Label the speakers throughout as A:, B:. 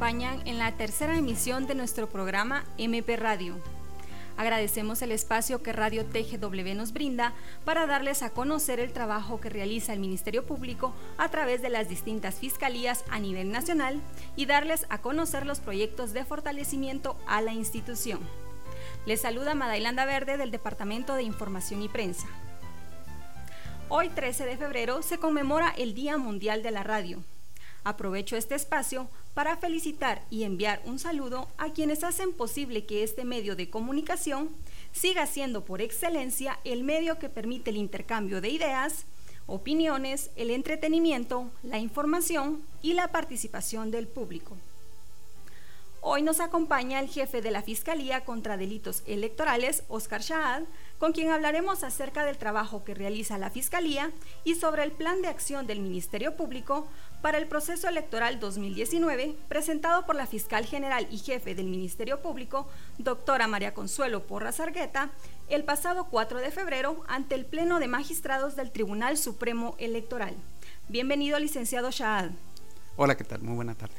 A: acompañan en la tercera emisión de nuestro programa MP Radio. Agradecemos el espacio que Radio TGW nos brinda para darles a conocer el trabajo que realiza el Ministerio Público a través de las distintas fiscalías a nivel nacional y darles a conocer los proyectos de fortalecimiento a la institución. Les saluda Madailanda Verde del Departamento de Información y Prensa. Hoy, 13 de febrero, se conmemora el Día Mundial de la Radio. Aprovecho este espacio para felicitar y enviar un saludo a quienes hacen posible que este medio de comunicación siga siendo por excelencia el medio que permite el intercambio de ideas, opiniones, el entretenimiento, la información y la participación del público. Hoy nos acompaña el jefe de la Fiscalía contra Delitos Electorales, Óscar Shaad, con quien hablaremos acerca del trabajo que realiza la Fiscalía y sobre el plan de acción del Ministerio Público para el proceso electoral 2019, presentado por la Fiscal General y Jefe del Ministerio Público, doctora María Consuelo Porras Argueta, el pasado 4 de febrero ante el Pleno de Magistrados del Tribunal Supremo Electoral. Bienvenido, licenciado Shaad.
B: Hola, ¿qué tal? Muy buena tarde.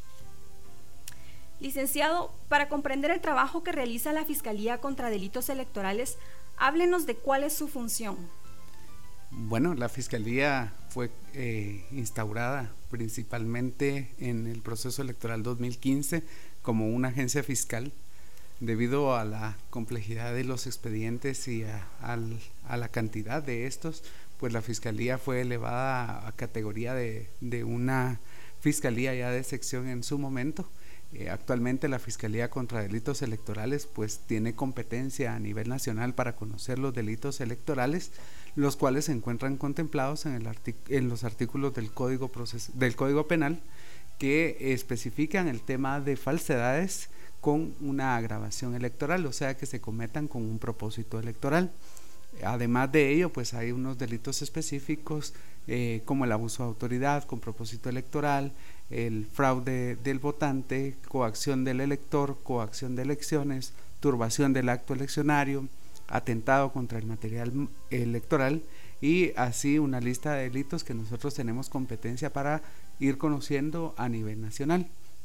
A: Licenciado, para comprender el trabajo que realiza la Fiscalía contra Delitos Electorales, háblenos de cuál es su función.
B: Bueno, la Fiscalía fue instaurada principalmente en el proceso electoral 2015 como una agencia fiscal debido a la complejidad de los expedientes y a la cantidad de estos, pues la Fiscalía fue elevada a categoría de una Fiscalía ya de sección en su momento. Actualmente la Fiscalía contra Delitos Electorales pues tiene competencia a nivel nacional para conocer los delitos electorales, los cuales se encuentran contemplados en los artículos del Código Penal que especifican el tema de falsedades con una agravación electoral, o sea que se cometan con un propósito electoral. Además de ello, pues hay unos delitos específicos como el abuso de autoridad con propósito electoral, el fraude del votante, coacción del elector, coacción de elecciones, turbación del acto eleccionario, atentado contra el material electoral y así una lista de delitos que nosotros tenemos competencia para ir conociendo a nivel nacional.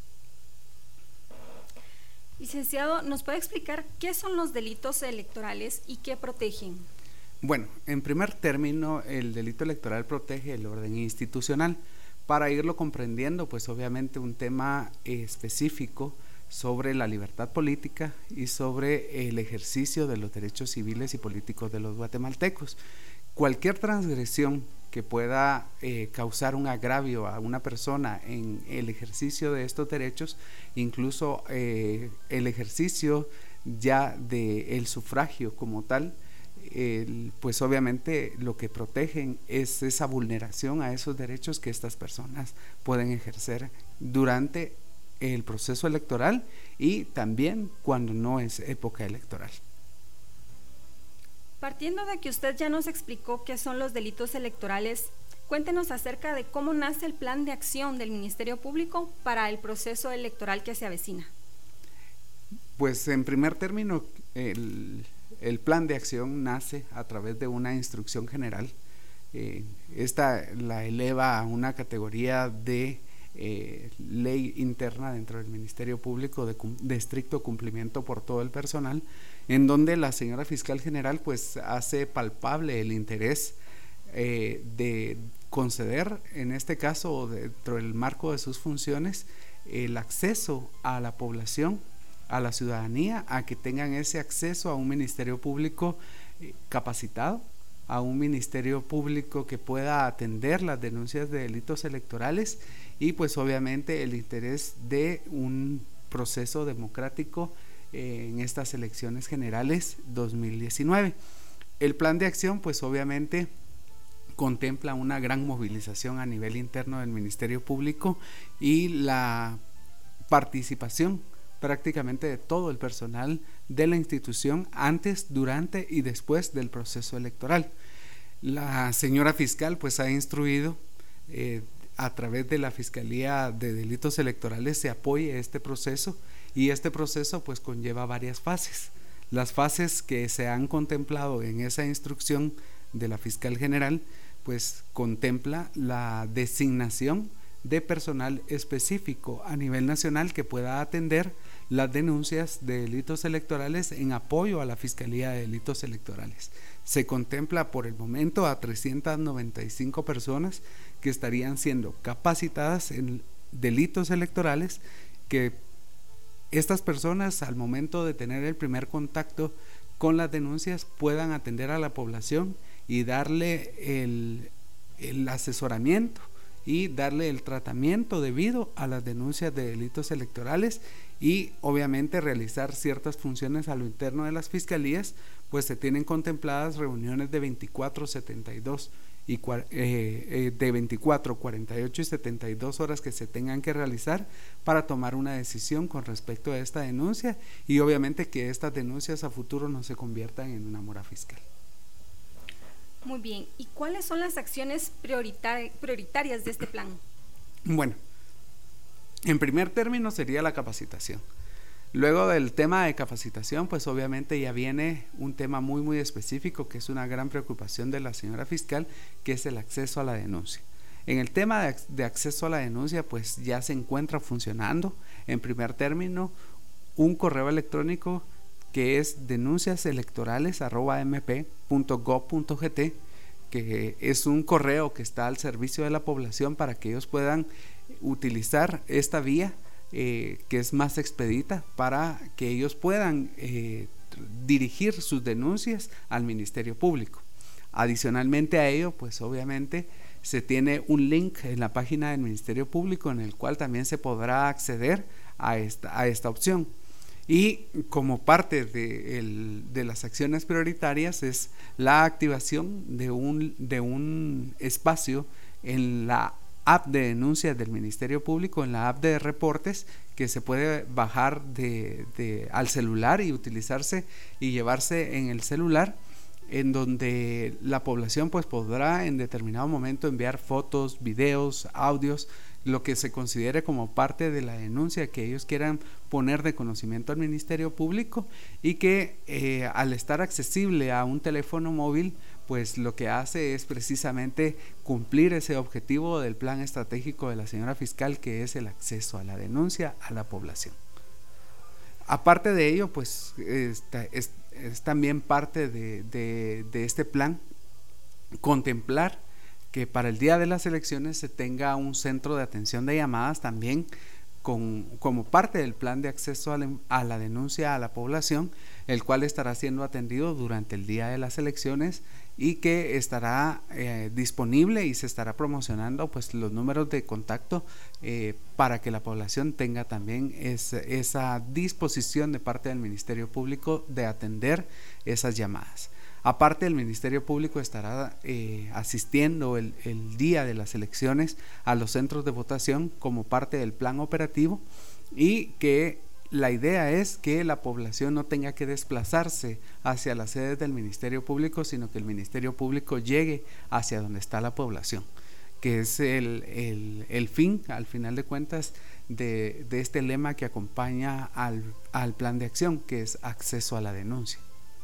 A: Licenciado, ¿nos puede explicar qué son los delitos electorales y qué protegen?
B: Bueno, en primer término, el delito electoral protege el orden institucional. Para irlo comprendiendo, pues obviamente un tema específico sobre la libertad política y sobre el ejercicio de los derechos civiles y políticos de los guatemaltecos. Cualquier transgresión que pueda causar un agravio a una persona en el ejercicio de estos derechos, incluso el ejercicio ya del sufragio como tal, pues obviamente lo que protegen es esa vulneración a esos derechos que estas personas pueden ejercer durante el proceso electoral y también cuando no es época electoral.
A: Partiendo de que usted ya nos explicó qué son los delitos electorales, cuéntenos acerca de cómo nace el plan de acción del Ministerio Público para el proceso electoral que se avecina.
B: Pues en primer término, el plan de acción nace a través de una instrucción general. Esta la eleva a una categoría de ley interna dentro del Ministerio Público de estricto cumplimiento por todo el personal, en donde la señora Fiscal General pues hace palpable el interés de conceder, en este caso dentro del marco de sus funciones, el acceso a la población, a la ciudadanía, a que tengan ese acceso a un Ministerio Público capacitado, a un Ministerio Público que pueda atender las denuncias de delitos electorales y pues obviamente el interés de un proceso democrático en estas elecciones generales 2019. El plan de acción pues obviamente contempla una gran movilización a nivel interno del Ministerio Público y la participación prácticamente de todo el personal de la institución antes, durante y después del proceso electoral. La señora fiscal pues ha instruido a través de la Fiscalía de Delitos Electorales se apoye este proceso y este proceso pues conlleva varias fases. Las fases que se han contemplado en esa instrucción de la Fiscal General pues contempla la designación de personal específico a nivel nacional que pueda atender las denuncias de delitos electorales en apoyo a la Fiscalía de Delitos Electorales. Se contempla por el momento a 395 personas que estarían siendo capacitadas en delitos electorales, que estas personas al momento de tener el primer contacto con las denuncias puedan atender a la población y darle el asesoramiento y darle el tratamiento debido a las denuncias de delitos electorales, y obviamente realizar ciertas funciones a lo interno de las fiscalías, pues se tienen contempladas reuniones de 24, 72 y de 24, 48 y 72 horas que se tengan que realizar para tomar una decisión con respecto a esta denuncia, y obviamente que estas denuncias a futuro no se conviertan en una mora fiscal.
A: Muy bien, ¿y cuáles son las acciones prioritarias de este plan?
B: Bueno, en primer término sería la capacitación. Luego del tema de capacitación, pues obviamente ya viene un tema muy específico, que es una gran preocupación de la señora fiscal, que es el acceso a la denuncia. En el tema de acceso a la denuncia, pues ya se encuentra funcionando, en primer término, un correo electrónico que es denunciaselectorales@mp.gov.gt, que es un correo que está al servicio de la población para que ellos puedan utilizar esta vía que es más expedita, para que ellos puedan dirigir sus denuncias al Ministerio Público. Adicionalmente a ello, pues obviamente se tiene un link en la página del Ministerio Público en el cual también se podrá acceder a esta opción. Y como parte de las acciones prioritarias es la activación de un espacio en la app de denuncias del Ministerio Público, en la app de reportes, que se puede bajar al celular y utilizarse y llevarse en el celular, en donde la población pues podrá en determinado momento enviar fotos, videos, audios, lo que se considere como parte de la denuncia que ellos quieran poner de conocimiento al Ministerio Público, y que al estar accesible a un teléfono móvil, pues lo que hace es precisamente cumplir ese objetivo del plan estratégico de la señora fiscal, que es el acceso a la denuncia a la población. Aparte de ello, pues es también parte de este plan contemplar que para el día de las elecciones se tenga un centro de atención de llamadas también como parte del plan de acceso a la denuncia a la población, el cual estará siendo atendido durante el día de las elecciones, y que estará disponible y se estará promocionando pues los números de contacto para que la población tenga también esa disposición de parte del Ministerio Público de atender esas llamadas. Aparte, el Ministerio Público estará asistiendo el día de las elecciones a los centros de votación como parte del plan operativo, y que la idea es que la población no tenga que desplazarse hacia las sedes del Ministerio Público, sino que el Ministerio Público llegue hacia donde está la población, que es el fin, al final de cuentas, de este lema que acompaña al plan de acción, que es acceso a la denuncia.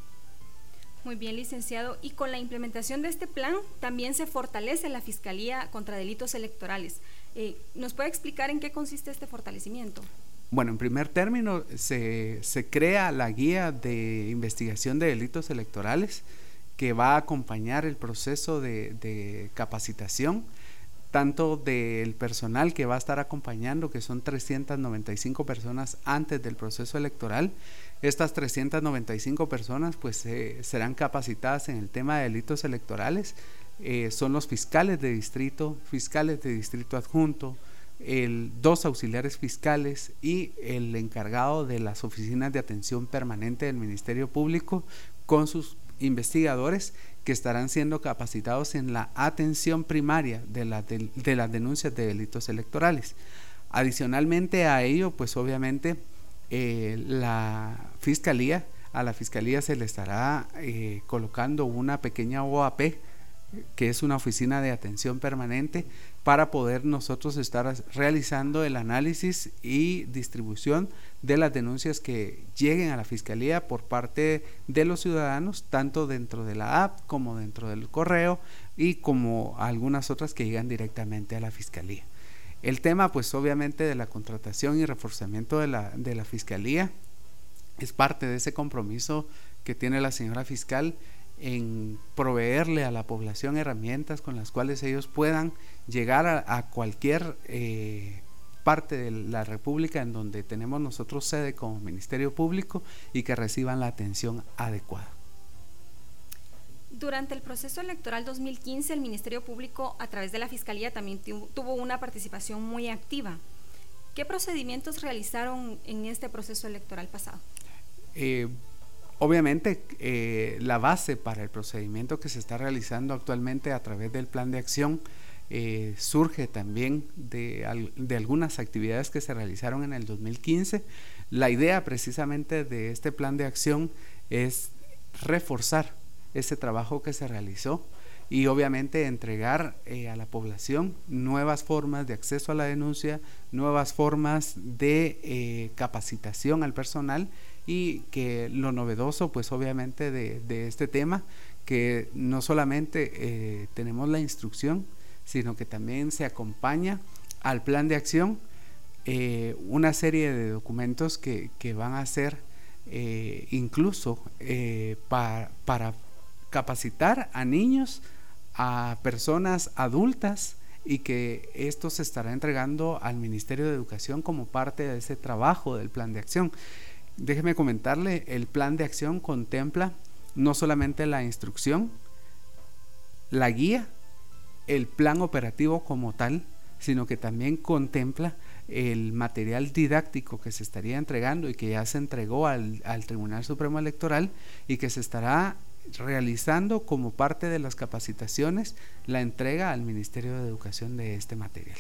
A: Muy bien, licenciado. Y con la implementación de este plan también se fortalece la Fiscalía contra Delitos Electorales. ¿Nos puede explicar en qué consiste este fortalecimiento?
B: Bueno, en primer término, se crea la guía de investigación de delitos electorales, que va a acompañar el proceso de capacitación, tanto del personal que va a estar acompañando, que son 395 personas antes del proceso electoral. Estas 395 personas pues serán capacitadas en el tema de delitos electorales. Son los fiscales de distrito adjunto, 2 auxiliares fiscales y el encargado de las oficinas de atención permanente del Ministerio Público, con sus investigadores, que estarán siendo capacitados en la atención primaria de las denuncias de delitos electorales. Adicionalmente a ello, pues obviamente a la Fiscalía se le estará colocando una pequeña OAP, que es una oficina de atención permanente, para poder nosotros estar realizando el análisis y distribución de las denuncias que lleguen a la Fiscalía por parte de los ciudadanos, tanto dentro de la app como dentro del correo, y como algunas otras que llegan directamente a la Fiscalía. El tema pues obviamente de la contratación y reforzamiento de la Fiscalía es parte de ese compromiso que tiene la señora fiscal en proveerle a la población herramientas con las cuales ellos puedan llegar a cualquier parte de la República en donde tenemos nosotros sede como Ministerio Público y que reciban la atención adecuada.
A: Durante el proceso electoral 2015, el Ministerio Público, a través de la Fiscalía, también tuvo una participación muy activa. ¿Qué procedimientos realizaron en este proceso electoral pasado?
B: Obviamente, la base para el procedimiento que se está realizando actualmente a través del plan de acción surge también de algunas actividades que se realizaron en el 2015. La idea precisamente de este plan de acción es reforzar ese trabajo que se realizó y obviamente entregar a la población nuevas formas de acceso a la denuncia, nuevas formas de capacitación al personal, y que lo novedoso pues obviamente de este tema, que no solamente tenemos la instrucción, sino que también se acompaña al plan de acción una serie de documentos que van a ser incluso para capacitar a niños, a personas adultas, y que esto se estará entregando al Ministerio de Educación como parte de ese trabajo del plan de acción. Déjeme comentarle, el plan de acción contempla no solamente la instrucción, la guía, el plan operativo como tal, sino que también contempla el material didáctico que se estaría entregando y que ya se entregó al Tribunal Supremo Electoral y que se estará realizando como parte de las capacitaciones, la entrega al Ministerio de Educación de este material.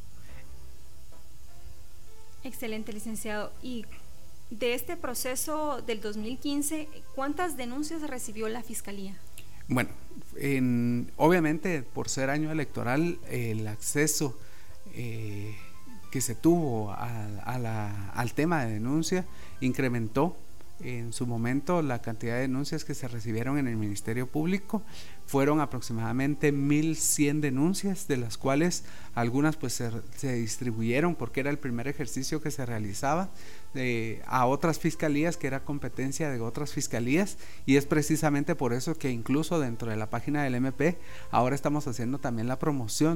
A: Excelente, licenciado. Y de este proceso del 2015, ¿cuántas denuncias recibió la Fiscalía?
B: Bueno, obviamente por ser año electoral, el acceso que se tuvo al tema de denuncia incrementó. En su momento la cantidad de denuncias que se recibieron en el Ministerio Público fueron aproximadamente 1,100 denuncias, de las cuales algunas pues se distribuyeron porque era el primer ejercicio que se realizaba a otras fiscalías, que era competencia de otras fiscalías, y es precisamente por eso que incluso dentro de la página del MP ahora estamos haciendo también la promoción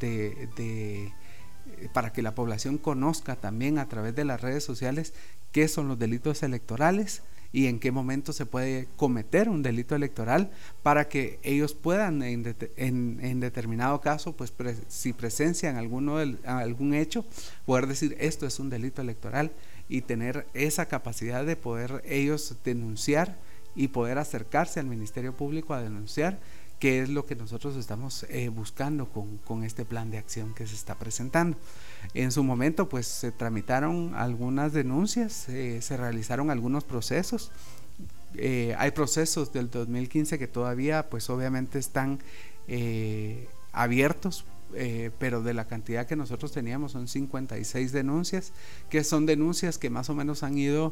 B: para que la población conozca también a través de las redes sociales qué son los delitos electorales y en qué momento se puede cometer un delito electoral, para que ellos puedan en determinado caso, pues si presencian algún hecho, poder decir esto es un delito electoral y tener esa capacidad de poder ellos denunciar y poder acercarse al Ministerio Público a denunciar, que es lo que nosotros estamos buscando con este plan de acción que se está presentando. En su momento pues se tramitaron algunas denuncias, se realizaron algunos procesos. Hay procesos del 2015 que todavía pues obviamente están abiertos, pero de la cantidad que nosotros teníamos son 56 denuncias, que son denuncias que más o menos han ido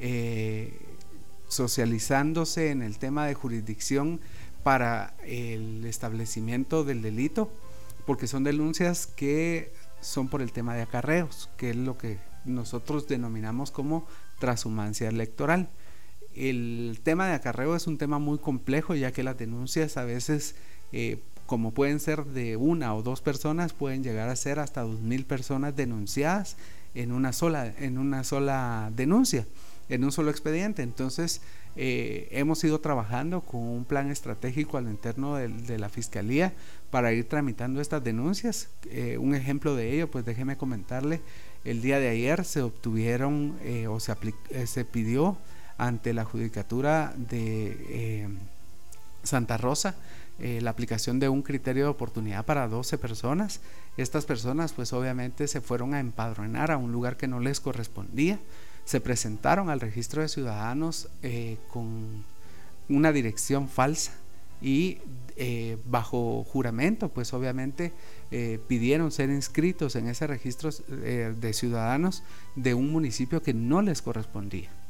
B: socializándose en el tema de jurisdicción para el establecimiento del delito, porque son denuncias que son por el tema de acarreos, que es lo que nosotros denominamos como transhumancia electoral. El tema de acarreo es un tema muy complejo, ya que las denuncias a veces, como pueden ser de una o dos personas, pueden llegar a ser hasta 2,000 personas denunciadas en una sola denuncia, en un solo expediente. Entonces hemos ido trabajando con un plan estratégico al interno de la Fiscalía para ir tramitando estas denuncias. Un ejemplo de ello, pues déjeme comentarle, el día de ayer se obtuvieron se pidió ante la Judicatura de Santa Rosa la aplicación de un criterio de oportunidad para 12 personas. Estas personas pues obviamente se fueron a empadronar a un lugar que no les correspondía, se presentaron al registro de ciudadanos con una dirección falsa y bajo juramento pues obviamente pidieron ser inscritos en ese registro de ciudadanos de un municipio que no les correspondía.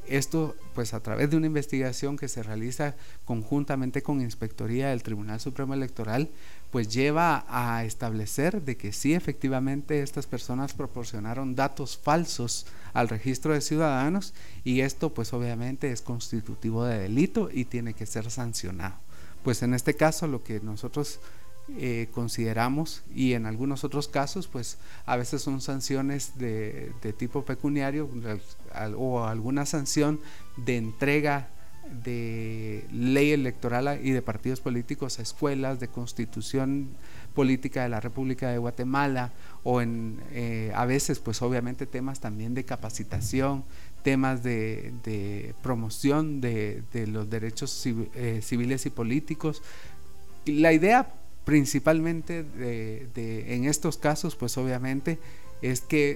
B: Esto pues a través de una investigación que se realiza conjuntamente con Inspectoría del Tribunal Supremo Electoral, pues lleva a establecer de que sí, efectivamente estas personas proporcionaron datos falsos al registro de ciudadanos, y esto pues obviamente es constitutivo de delito y tiene que ser sancionado. Pues en este caso lo que nosotros consideramos, y en algunos otros casos pues a veces son sanciones de tipo pecuniario o alguna sanción de entrega de ley electoral y de partidos políticos a escuelas, de constitución política de la República de Guatemala, o a veces pues obviamente temas también de capacitación, temas de promoción de los derechos civiles y políticos. La idea principalmente en estos casos pues obviamente es que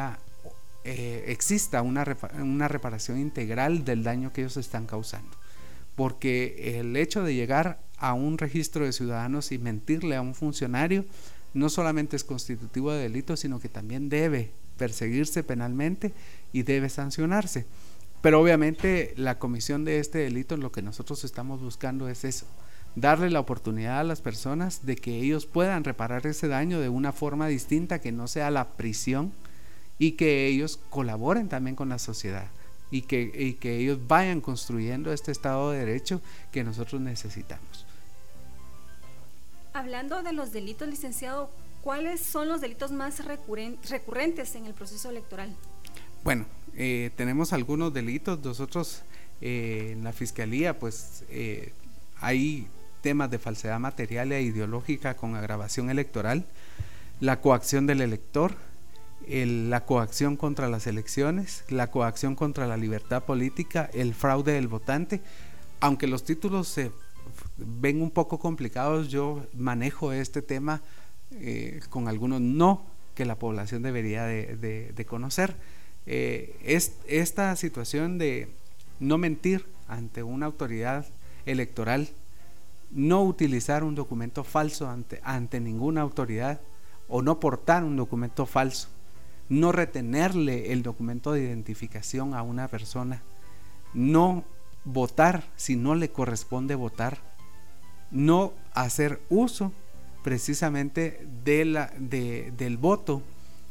B: exista una reparación integral del daño que ellos están causando, porque el hecho de llegar a un registro de ciudadanos y mentirle a un funcionario no solamente es constitutivo de delito, sino que también debe perseguirse penalmente y debe sancionarse. Pero obviamente la comisión de este delito, lo que nosotros estamos buscando es eso: darle la oportunidad a las personas de que ellos puedan reparar ese daño de una forma distinta, que no sea la prisión, y que ellos colaboren también con la sociedad y que ellos vayan construyendo este Estado de Derecho que nosotros necesitamos.
A: Hablando de los delitos, licenciado, ¿cuáles son los delitos más recurrentes en el proceso electoral?
B: Bueno, tenemos algunos delitos. Nosotros en la Fiscalía pues hay temas de falsedad material e ideológica con agravación electoral, la coacción del elector, la coacción contra las elecciones, la coacción contra la libertad política, el fraude del votante. Aunque los títulos se ven un poco complicados, yo manejo este tema con algunos no que la población debería de conocer. Esta situación de no mentir ante una autoridad electoral, no utilizar un documento falso ante ninguna autoridad, o no portar un documento falso, no retenerle el documento de identificación a una persona, no votar si no le corresponde votar, no hacer uso precisamente del voto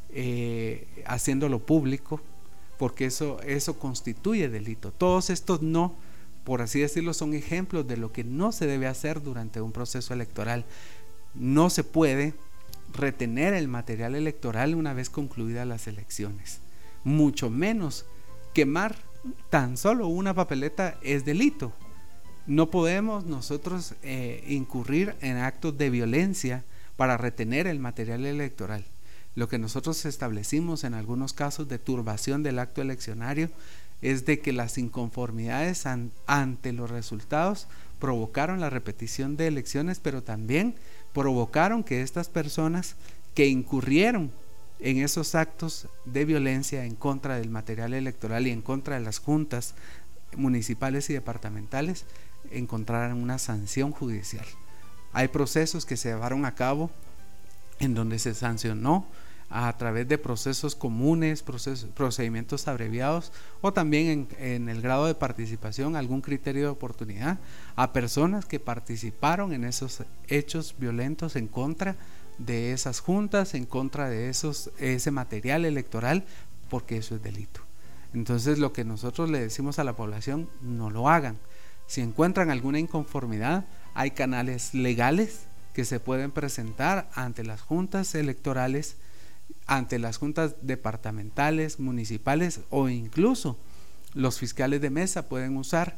B: haciéndolo público, porque eso constituye delito. Todos estos no, por así decirlo, son ejemplos de lo que no se debe hacer durante un proceso electoral. No se puede retener el material electoral una vez concluidas las elecciones, mucho menos quemar tan solo una papeleta es delito. No podemos nosotros incurrir en actos de violencia para retener el material electoral. Lo que nosotros establecimos en algunos casos de turbación del acto eleccionario es de que las inconformidades ante los resultados provocaron la repetición de elecciones, pero también provocaron que estas personas que incurrieron en esos actos de violencia en contra del material electoral y en contra de las juntas municipales y departamentales encontraran una sanción judicial. Hay procesos que se llevaron a cabo en donde se sancionó a través de procesos comunes, procedimientos abreviados, o también en el grado de participación, algún criterio de oportunidad a personas que participaron en esos hechos violentos en contra de esas juntas, en contra de ese material electoral, porque eso es delito. Entonces lo que nosotros le decimos a la población: no lo hagan. Si encuentran alguna inconformidad, hay canales legales que se pueden presentar ante las juntas electorales, ante las juntas departamentales, municipales, o incluso los fiscales de mesa pueden usar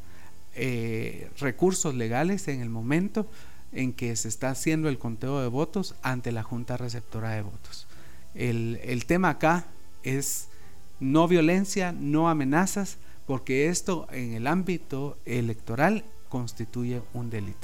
B: recursos legales en el momento en que se está haciendo el conteo de votos ante la junta receptora de votos. El tema acá es no violencia, no amenazas, porque esto en el ámbito electoral constituye un delito.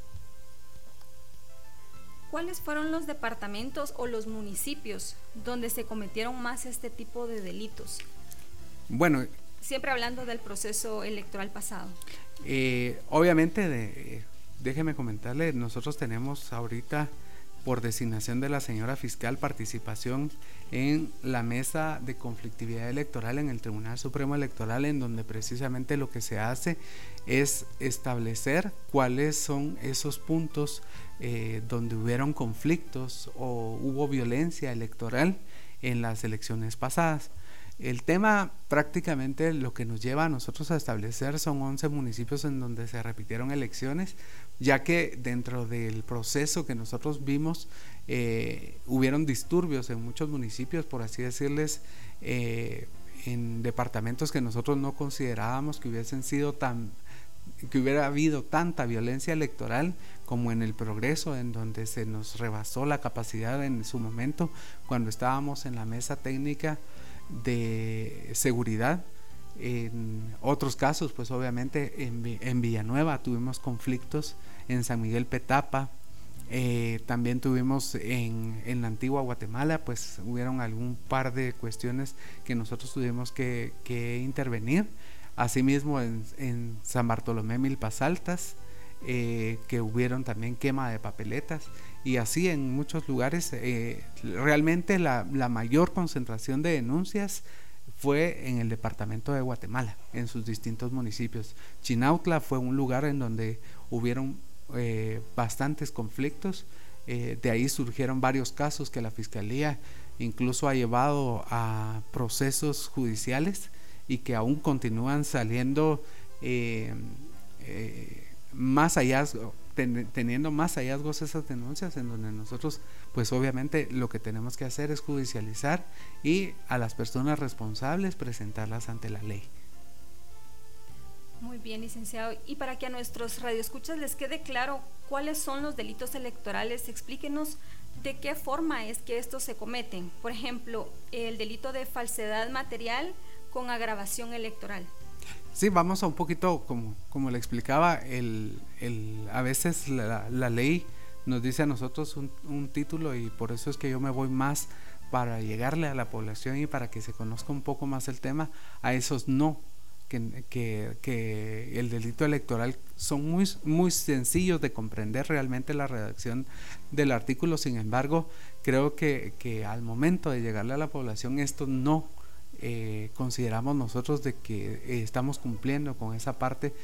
A: ¿Cuáles fueron los departamentos o los municipios donde se cometieron más este tipo de delitos?
B: Bueno,
A: siempre hablando del proceso electoral pasado.
B: Obviamente, déjeme comentarle, nosotros tenemos ahorita por designación de la señora fiscal, participación en la mesa de conflictividad electoral en el Tribunal Supremo Electoral, en donde precisamente lo que se hace es establecer cuáles son esos puntos donde hubieron conflictos o hubo violencia electoral en las elecciones pasadas. El tema prácticamente lo que nos lleva a nosotros a establecer son 11 municipios en donde se repitieron elecciones, ya que dentro del proceso que nosotros vimos hubieron disturbios en muchos municipios, por así decirles, en departamentos que nosotros no considerábamos que hubiera habido tanta violencia electoral como en el Progreso, en donde se nos rebasó la capacidad en su momento cuando estábamos en la mesa técnica de seguridad. En otros casos, pues obviamente en Villanueva tuvimos conflictos, en San Miguel Petapa, también tuvimos en la antigua Guatemala, pues hubieron algún par de cuestiones que nosotros tuvimos que intervenir. Asimismo en San Bartolomé Milpas Altas, que hubieron también quema de papeletas, y así en muchos lugares. Realmente la mayor concentración de denuncias fue en el departamento de Guatemala, en sus distintos municipios. Chinautla fue un lugar en donde hubieron bastantes conflictos. De ahí surgieron varios casos que la Fiscalía incluso ha llevado a procesos judiciales y que aún continúan saliendo más hallazgos, teniendo más hallazgos esas denuncias, en donde nosotros pues obviamente lo que tenemos que hacer es judicializar y a las personas responsables presentarlas ante la ley.
A: Muy bien, licenciado. Y para que a nuestros radioescuchas les quede claro cuáles son los delitos electorales, explíquenos de qué forma es que estos se cometen. Por ejemplo, el delito de falsedad material con agravación electoral.
B: Sí, vamos a un poquito, como le explicaba, a veces la ley nos dice a nosotros un título, y por eso es que yo me voy más para llegarle a la población y para que se conozca un poco más el tema, a esos no, que el delito electoral son muy, muy sencillos de comprender realmente la redacción del artículo. Sin embargo, creo que al momento de llegarle a la población, estos no consideramos nosotros de que estamos cumpliendo con esa parte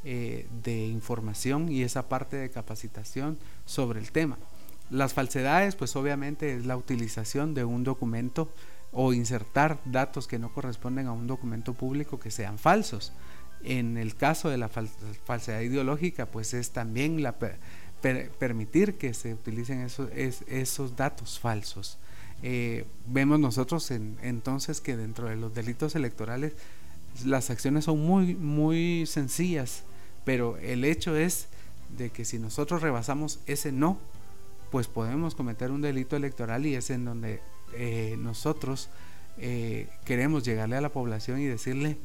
B: de información y esa parte de capacitación sobre el tema. Las falsedades, pues obviamente es la utilización de un documento o insertar datos que no corresponden a un documento público que sean falsos. En el caso de la falsedad ideológica, pues es también permitir que se utilicen esos datos falsos. Vemos nosotros entonces que dentro de los delitos electorales las acciones son muy, muy sencillas, pero el hecho es de que si nosotros rebasamos ese no, pues podemos cometer un delito electoral, y es en donde nosotros queremos llegarle a la población y decirle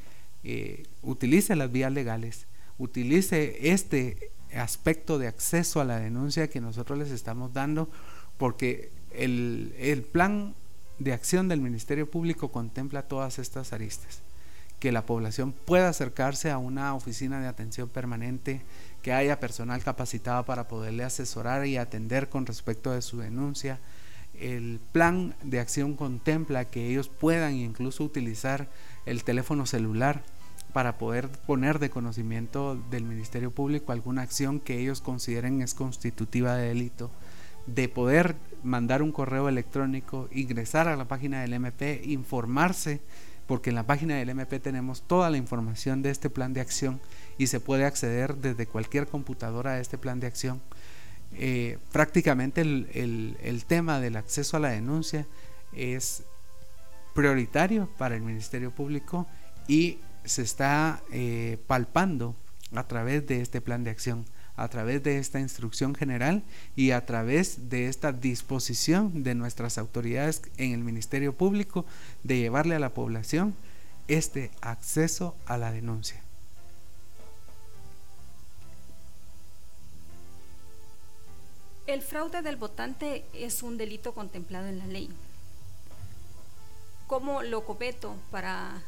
B: utilice las vías legales, utilice este aspecto de acceso a la denuncia que nosotros les estamos dando, porque el plan de acción del Ministerio Público contempla todas estas aristas: que la población pueda acercarse a una oficina de atención permanente, que haya personal capacitado para poderle asesorar y atender con respecto de su denuncia. El plan de acción contempla que ellos puedan incluso utilizar el teléfono celular para poder poner de conocimiento del Ministerio Público alguna acción que ellos consideren es constitutiva de delito, de poder mandar un correo electrónico, ingresar a la página del MP, informarse, porque en la página del MP tenemos toda la información de este plan de acción y se puede acceder desde cualquier computadora a este plan de acción. Prácticamente el tema del acceso a la denuncia es prioritario para el Ministerio Público y se está palpando a través de este plan de acción, a través de esta instrucción general y a través de esta disposición de nuestras autoridades en el Ministerio Público de llevarle a la población este acceso a la denuncia.
A: El fraude del votante es un delito contemplado en la ley. ¿Cómo lo cometo para...?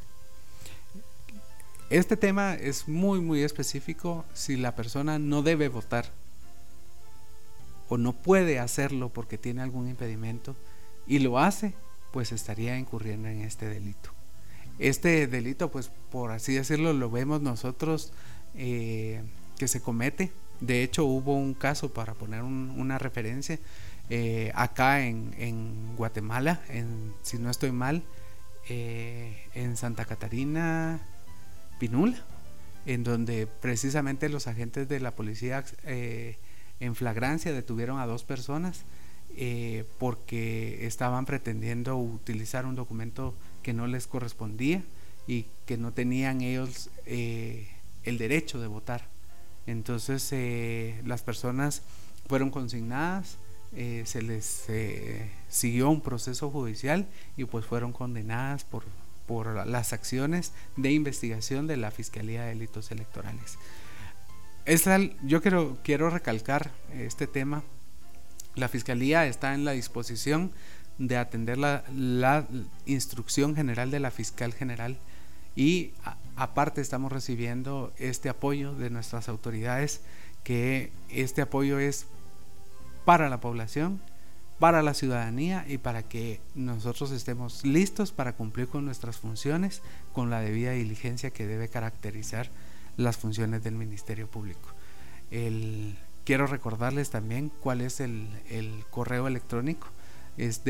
B: Este tema es muy, muy específico. Si la persona no debe votar, o no puede hacerlo porque tiene algún impedimento y lo hace, pues estaría incurriendo en este delito. Este delito, pues por así decirlo, lo vemos nosotros que se comete. De hecho, hubo un caso, para poner una referencia, acá en Guatemala, si no estoy mal, en Santa Catarina Pinula, en donde precisamente los agentes de la policía en flagrancia detuvieron a 2 personas porque estaban pretendiendo utilizar un documento que no les correspondía y que no tenían ellos el derecho de votar. Entonces las personas fueron consignadas, se les siguió un proceso judicial y pues fueron condenadas por las acciones de investigación de la Fiscalía de Delitos Electorales. Yo quiero recalcar este tema. La Fiscalía está en la disposición de atender la instrucción general de la Fiscal General y aparte estamos recibiendo este apoyo de nuestras autoridades, que este apoyo es para la población, para la ciudadanía y para que nosotros estemos listos para cumplir con nuestras funciones con la debida diligencia que debe caracterizar las funciones del Ministerio Público. Quiero recordarles también cuál es el correo electrónico. Es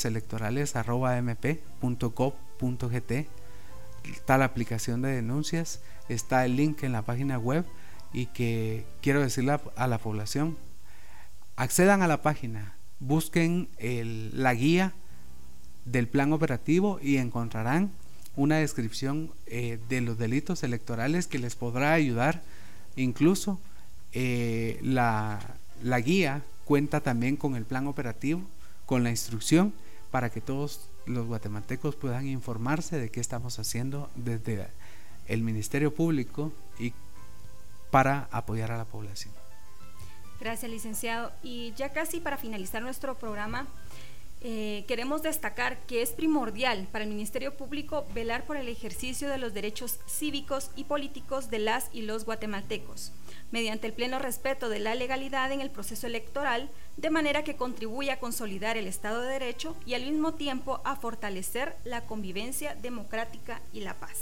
B: denunciaselectorales@mp.gov.gt. Está la aplicación de denuncias, está el link en la página web, y que quiero decirle a la población: accedan a la página, busquen la guía del plan operativo y encontrarán una descripción de los delitos electorales que les podrá ayudar. Incluso la guía cuenta también con el plan operativo, con la instrucción, para que todos los guatemaltecos puedan informarse de qué estamos haciendo desde el Ministerio Público y para apoyar a la población.
A: Gracias, licenciado. Y ya casi para finalizar nuestro programa, queremos destacar que es primordial para el Ministerio Público velar por el ejercicio de los derechos cívicos y políticos de las y los guatemaltecos, mediante el pleno respeto de la legalidad en el proceso electoral, de manera que contribuya a consolidar el Estado de Derecho y al mismo tiempo a fortalecer la convivencia democrática y la paz.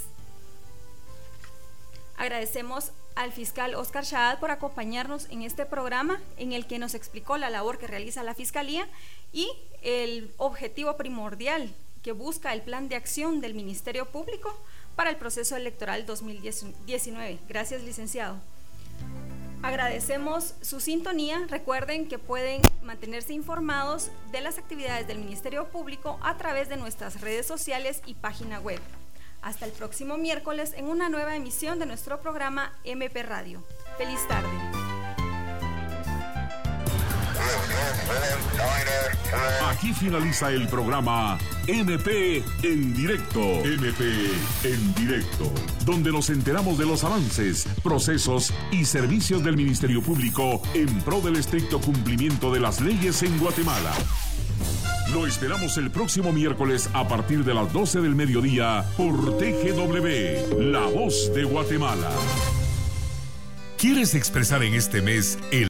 A: Agradecemos al fiscal Oscar Chaad por acompañarnos en este programa en el que nos explicó la labor que realiza la Fiscalía y el objetivo primordial que busca el plan de acción del Ministerio Público para el proceso electoral 2019. Gracias, licenciado. Agradecemos su sintonía. Recuerden que pueden mantenerse informados de las actividades del Ministerio Público a través de nuestras redes sociales y página web. Hasta el próximo miércoles en una nueva emisión de nuestro programa MP Radio. ¡Feliz tarde!
C: Aquí finaliza el programa MP en directo. MP en directo, donde nos enteramos de los avances, procesos y servicios del Ministerio Público en pro del estricto cumplimiento de las leyes en Guatemala. Lo esperamos el próximo miércoles a partir de las 12 del mediodía por TGW, La Voz de Guatemala. ¿Quieres expresar en este mes el